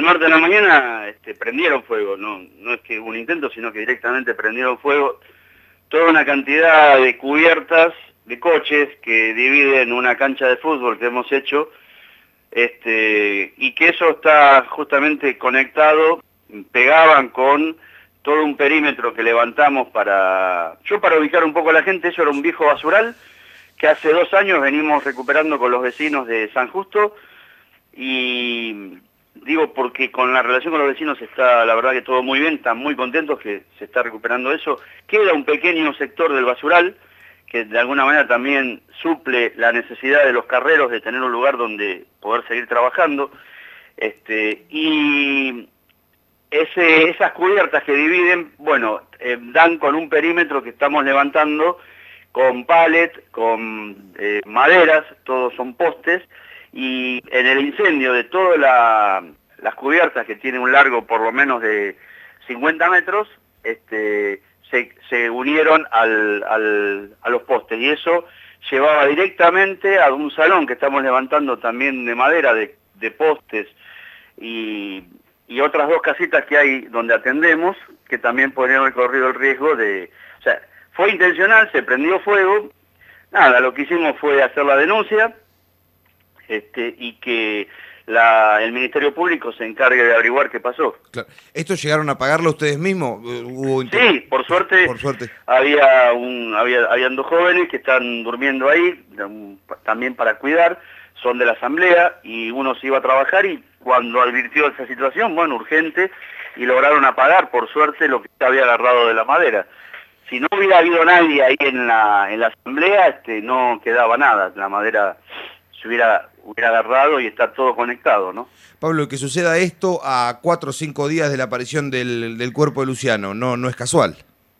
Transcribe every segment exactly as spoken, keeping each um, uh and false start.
martes de la mañana este, prendieron fuego, no, no es que hubo un intento, sino que directamente prendieron fuego toda una cantidad de cubiertas de coches que dividen una cancha de fútbol que hemos hecho, este, y que eso está justamente conectado, pegaban con todo un perímetro que levantamos para, yo para ubicar un poco a la gente, eso era un viejo basural que hace dos años venimos recuperando con los vecinos de San Justo, y digo porque con la relación con los vecinos está la verdad que todo muy bien, están muy contentos que se está recuperando eso. Queda un pequeño sector del basural que de alguna manera también suple la necesidad de los carreros de tener un lugar donde poder seguir trabajando, este, y ese, esas cubiertas que dividen, bueno, eh, dan con un perímetro que estamos levantando con palet, con eh, maderas, todos son postes, y en el incendio de todas la, las cubiertas, que tienen un largo por lo menos de cincuenta metros, este, se, se unieron al, al, a los postes, y eso llevaba directamente a un salón que estamos levantando también de madera, de, de postes, y, y otras dos casitas que hay donde atendemos, que también podrían haber corrido el riesgo de... O sea, fue intencional, se prendió fuego, nada, lo que hicimos fue hacer la denuncia, Este, y que la, el Ministerio Público se encargue de averiguar qué pasó. Claro. ¿Esto llegaron a pagarlo ustedes mismos? ¿Hubo inter... Sí, por suerte, por suerte. Había un, había, habían dos jóvenes que están durmiendo ahí, también para cuidar, son de la asamblea, y uno se iba a trabajar, y cuando advirtió esa situación, bueno, urgente, y lograron apagar, por suerte, lo que se había agarrado de la madera. Si no hubiera habido nadie ahí en la, en la asamblea, este, no quedaba nada, la madera se hubiera, hubiera agarrado y está todo conectado, ¿no? Pablo, que suceda esto a cuatro o cinco días de la aparición del, del cuerpo de Luciano, no, no es casual.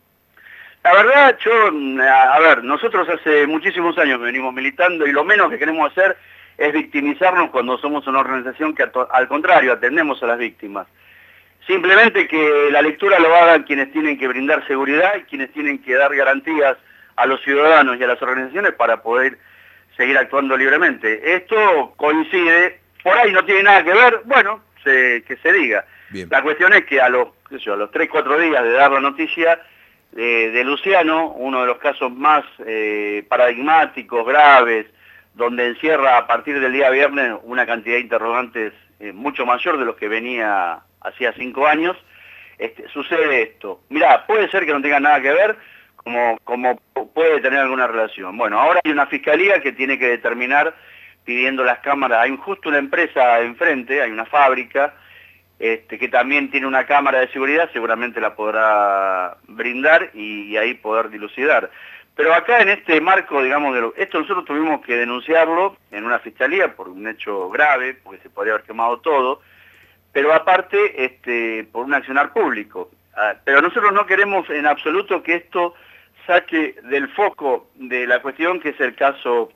La verdad, yo, a ver, nosotros hace muchísimos años venimos militando, y lo menos que queremos hacer es victimizarnos cuando somos una organización que al contrario atendemos a las víctimas. Simplemente que la lectura lo hagan quienes tienen que brindar seguridad y quienes tienen que dar garantías a los ciudadanos y a las organizaciones para poder seguir actuando libremente. Esto coincide, por ahí no tiene nada que ver, bueno, se, que se diga. Bien. La cuestión es que a los, qué sé yo, a los tres, cuatro días de dar la noticia de, de Luciano, uno de los casos más eh, paradigmáticos, graves, donde encierra a partir del día viernes una cantidad de interrogantes eh, mucho mayor de los que venía hacía cinco años, este, sucede esto. Mirá, puede ser que no tenga nada que ver, como, como puede tener alguna relación. Bueno, ahora hay una fiscalía que tiene que determinar, pidiendo las cámaras, hay justo una empresa enfrente, hay una fábrica, este, que también tiene una cámara de seguridad, seguramente la podrá brindar y, y ahí poder dilucidar. Pero acá en este marco, digamos, de lo, esto nosotros tuvimos que denunciarlo en una fiscalía por un hecho grave, porque se podría haber quemado todo, pero aparte este, por un accionar público. Ah, pero nosotros no queremos en absoluto que esto saque del foco de la cuestión, que es el caso,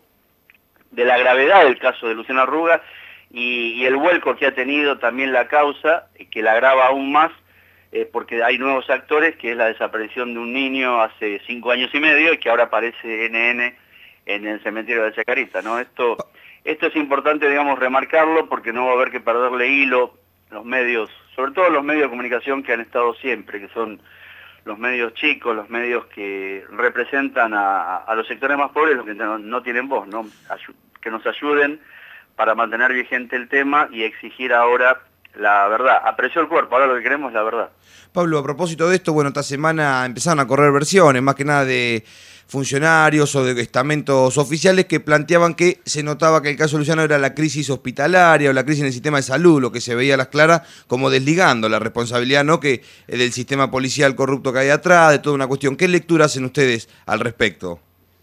de la gravedad del caso de Luciano Arruga, y, y el vuelco que ha tenido también la causa, que la agrava aún más, eh, porque hay nuevos actores, que es la desaparición de un niño hace cinco años y medio, y que ahora aparece N N en el cementerio de Chacarita, ¿no? Esto, esto es importante, digamos, remarcarlo, porque no va a haber que perderle hilo los medios, sobre todo los medios de comunicación que han estado siempre, que son los medios chicos, los medios que representan a, a los sectores más pobres, los que no, no tienen voz, ¿no? Ayu- que nos ayuden para mantener vigente el tema y exigir ahora la verdad. Apreció el cuerpo, ahora lo que queremos es la verdad. Pablo, a propósito de esto, bueno, esta semana empezaron a correr versiones, más que nada de funcionarios o de estamentos oficiales que planteaban que se notaba que el caso Luciano era la crisis hospitalaria o la crisis en el sistema de salud, lo que se veía a las claras como desligando la responsabilidad, ¿no?, que del sistema policial corrupto que hay atrás, de toda una cuestión. ¿Qué lectura hacen ustedes al respecto?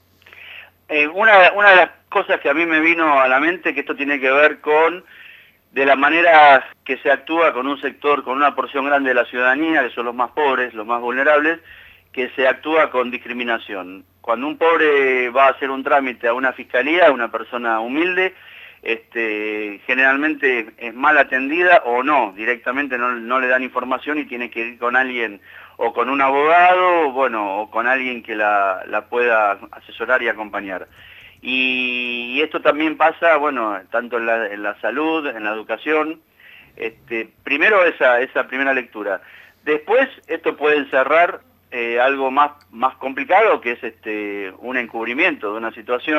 Eh, una, una de las cosas que a mí me vino a la mente, que esto tiene que ver con de la manera que se actúa con un sector, con una porción grande de la ciudadanía, que son los más pobres, los más vulnerables, que se actúa con discriminación. Cuando un pobre va a hacer un trámite a una fiscalía, una persona humilde, este, generalmente es mal atendida o no, directamente no, no le dan información y tiene que ir con alguien, o con un abogado, bueno, o con alguien que la, la pueda asesorar y acompañar. Y, y esto también pasa, bueno, tanto en la, en la salud, en la educación, Este, primero esa, esa primera lectura. Después esto puede encerrar eh, algo más, más complicado, que es este, un encubrimiento de una situación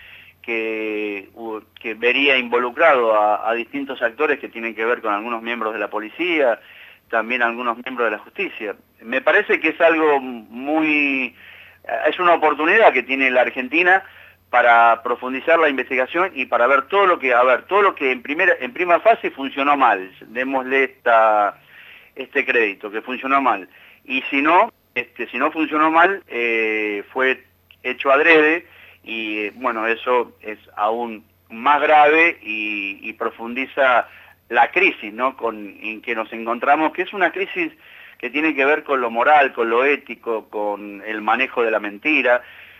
que, que vería involucrado a, a distintos actores que tienen que ver con algunos miembros de la policía, también algunos miembros de la justicia. Me parece que es algo muy... es una oportunidad que tiene la Argentina para profundizar la investigación y para ver todo lo que, a ver, todo lo que en primera, en prima fase funcionó mal, démosle esta, este crédito, que funcionó mal. Y si no, este, si no funcionó mal, eh, fue hecho adrede, y bueno, eso es aún más grave y, y profundiza la crisis, ¿no?, con, en que nos encontramos, que es una crisis que tiene que ver con lo moral, con lo ético, con el manejo de la mentira,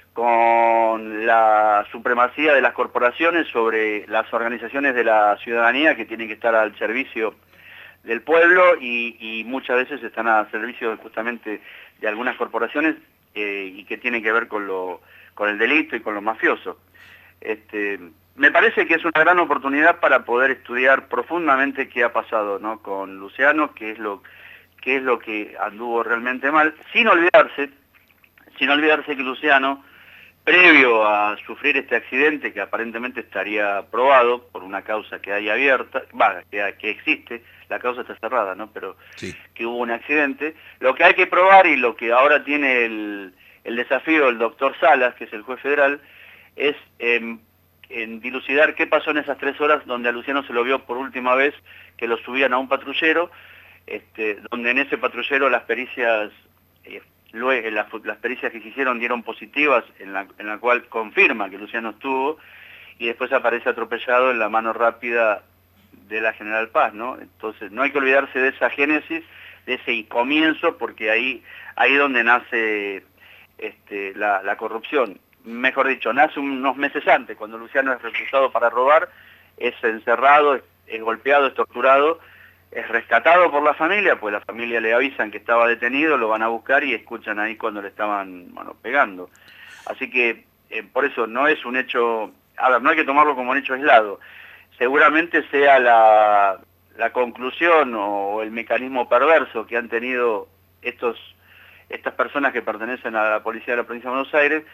con la supremacía de las corporaciones sobre las organizaciones de la ciudadanía que tienen que estar al servicio del pueblo y, y muchas veces están al servicio justamente de algunas corporaciones eh, y que tienen que ver con, lo, con el delito y con lo mafioso. Este, me parece que es una gran oportunidad para poder estudiar profundamente qué ha pasado, ¿no?, con Luciano, qué es lo, qué es lo que anduvo realmente mal, sin olvidarse, sin olvidarse que Luciano, previo a sufrir este accidente, que aparentemente estaría probado por una causa que hay abierta, va, que, que existe, la causa está cerrada, ¿no?, pero sí, que hubo un accidente, lo que hay que probar y lo que ahora tiene el, el desafío del doctor Salas, que es el juez federal, es eh, en dilucidar qué pasó en esas tres horas donde a Luciano se lo vio por última vez, que lo subían a un patrullero, este, donde en ese patrullero las pericias... Eh, Luego, las, las pericias que se hicieron dieron positivas, en la, en la cual confirma que Luciano estuvo, y después aparece atropellado en la mano rápida de la General Paz, ¿no? Entonces, no hay que olvidarse de esa génesis, de ese comienzo, porque ahí ahí donde nace este, la, la corrupción. Mejor dicho, nace unos meses antes, cuando Luciano es reclutado para robar, es encerrado, es, es golpeado, es torturado, es rescatado por la familia, pues la familia le avisan que estaba detenido, lo van a buscar y escuchan ahí cuando le estaban, bueno, pegando. Así que eh, por eso no es un hecho, a ver, no hay que tomarlo como un hecho aislado. Seguramente sea la, la conclusión o el mecanismo perverso que han tenido estos, estas personas que pertenecen a la policía de la provincia de Buenos Aires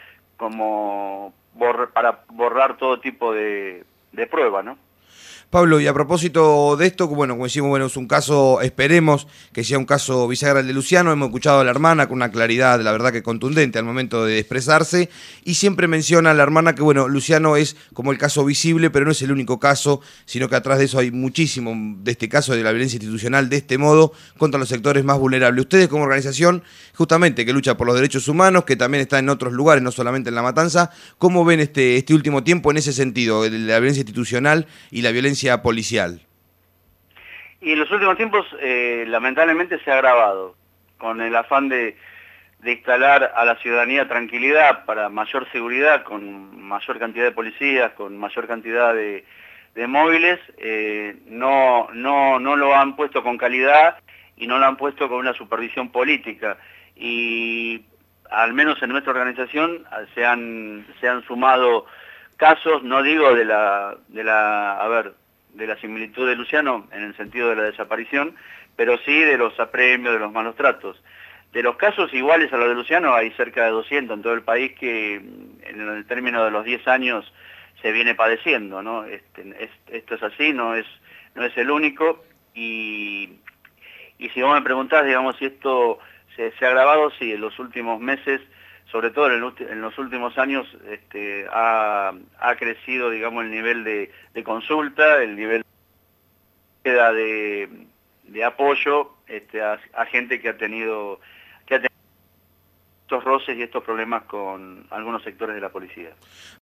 como borra, para borrar todo tipo de, de prueba, ¿no? Pablo, y a propósito de esto, bueno, como decimos, bueno, es un caso, esperemos que sea un caso bisagra el de Luciano. Hemos escuchado a la hermana con una claridad, la verdad que contundente al momento de expresarse, y siempre menciona a la hermana que, bueno, Luciano es como el caso visible, pero no es el único caso, sino que atrás de eso hay muchísimo de este caso de la violencia institucional de este modo contra los sectores más vulnerables. Ustedes como organización, justamente, que lucha por los derechos humanos, que también está en otros lugares, no solamente en La Matanza, ¿cómo ven este, este último tiempo en ese sentido, de la violencia institucional y la violencia policial? Y en los últimos tiempos eh, lamentablemente se ha agravado, con el afán de, de instalar a la ciudadanía tranquilidad para mayor seguridad, con mayor cantidad de policías, con mayor cantidad de, de móviles, eh, no, no, no lo han puesto con calidad y no lo han puesto con una supervisión política. Y al menos en nuestra organización se han, se han sumado casos, no digo de la, de la, a ver, de la similitud de Luciano en el sentido de la desaparición, pero sí de los apremios, de los malos tratos. De los casos iguales a los de Luciano hay cerca de doscientos en todo el país que en el término de los diez años se viene padeciendo, ¿no? Este, es, esto es así, no es, no es el único, y, y si vos me preguntás, digamos, si esto se, se ha agravado, sí, en los últimos meses, sobre todo en, el, en los últimos años, este, ha, ha crecido, digamos, el nivel de, de consulta, el nivel de, de apoyo este, a, a gente que ha tenido que ha tenido estos roces y estos problemas con algunos sectores de la policía.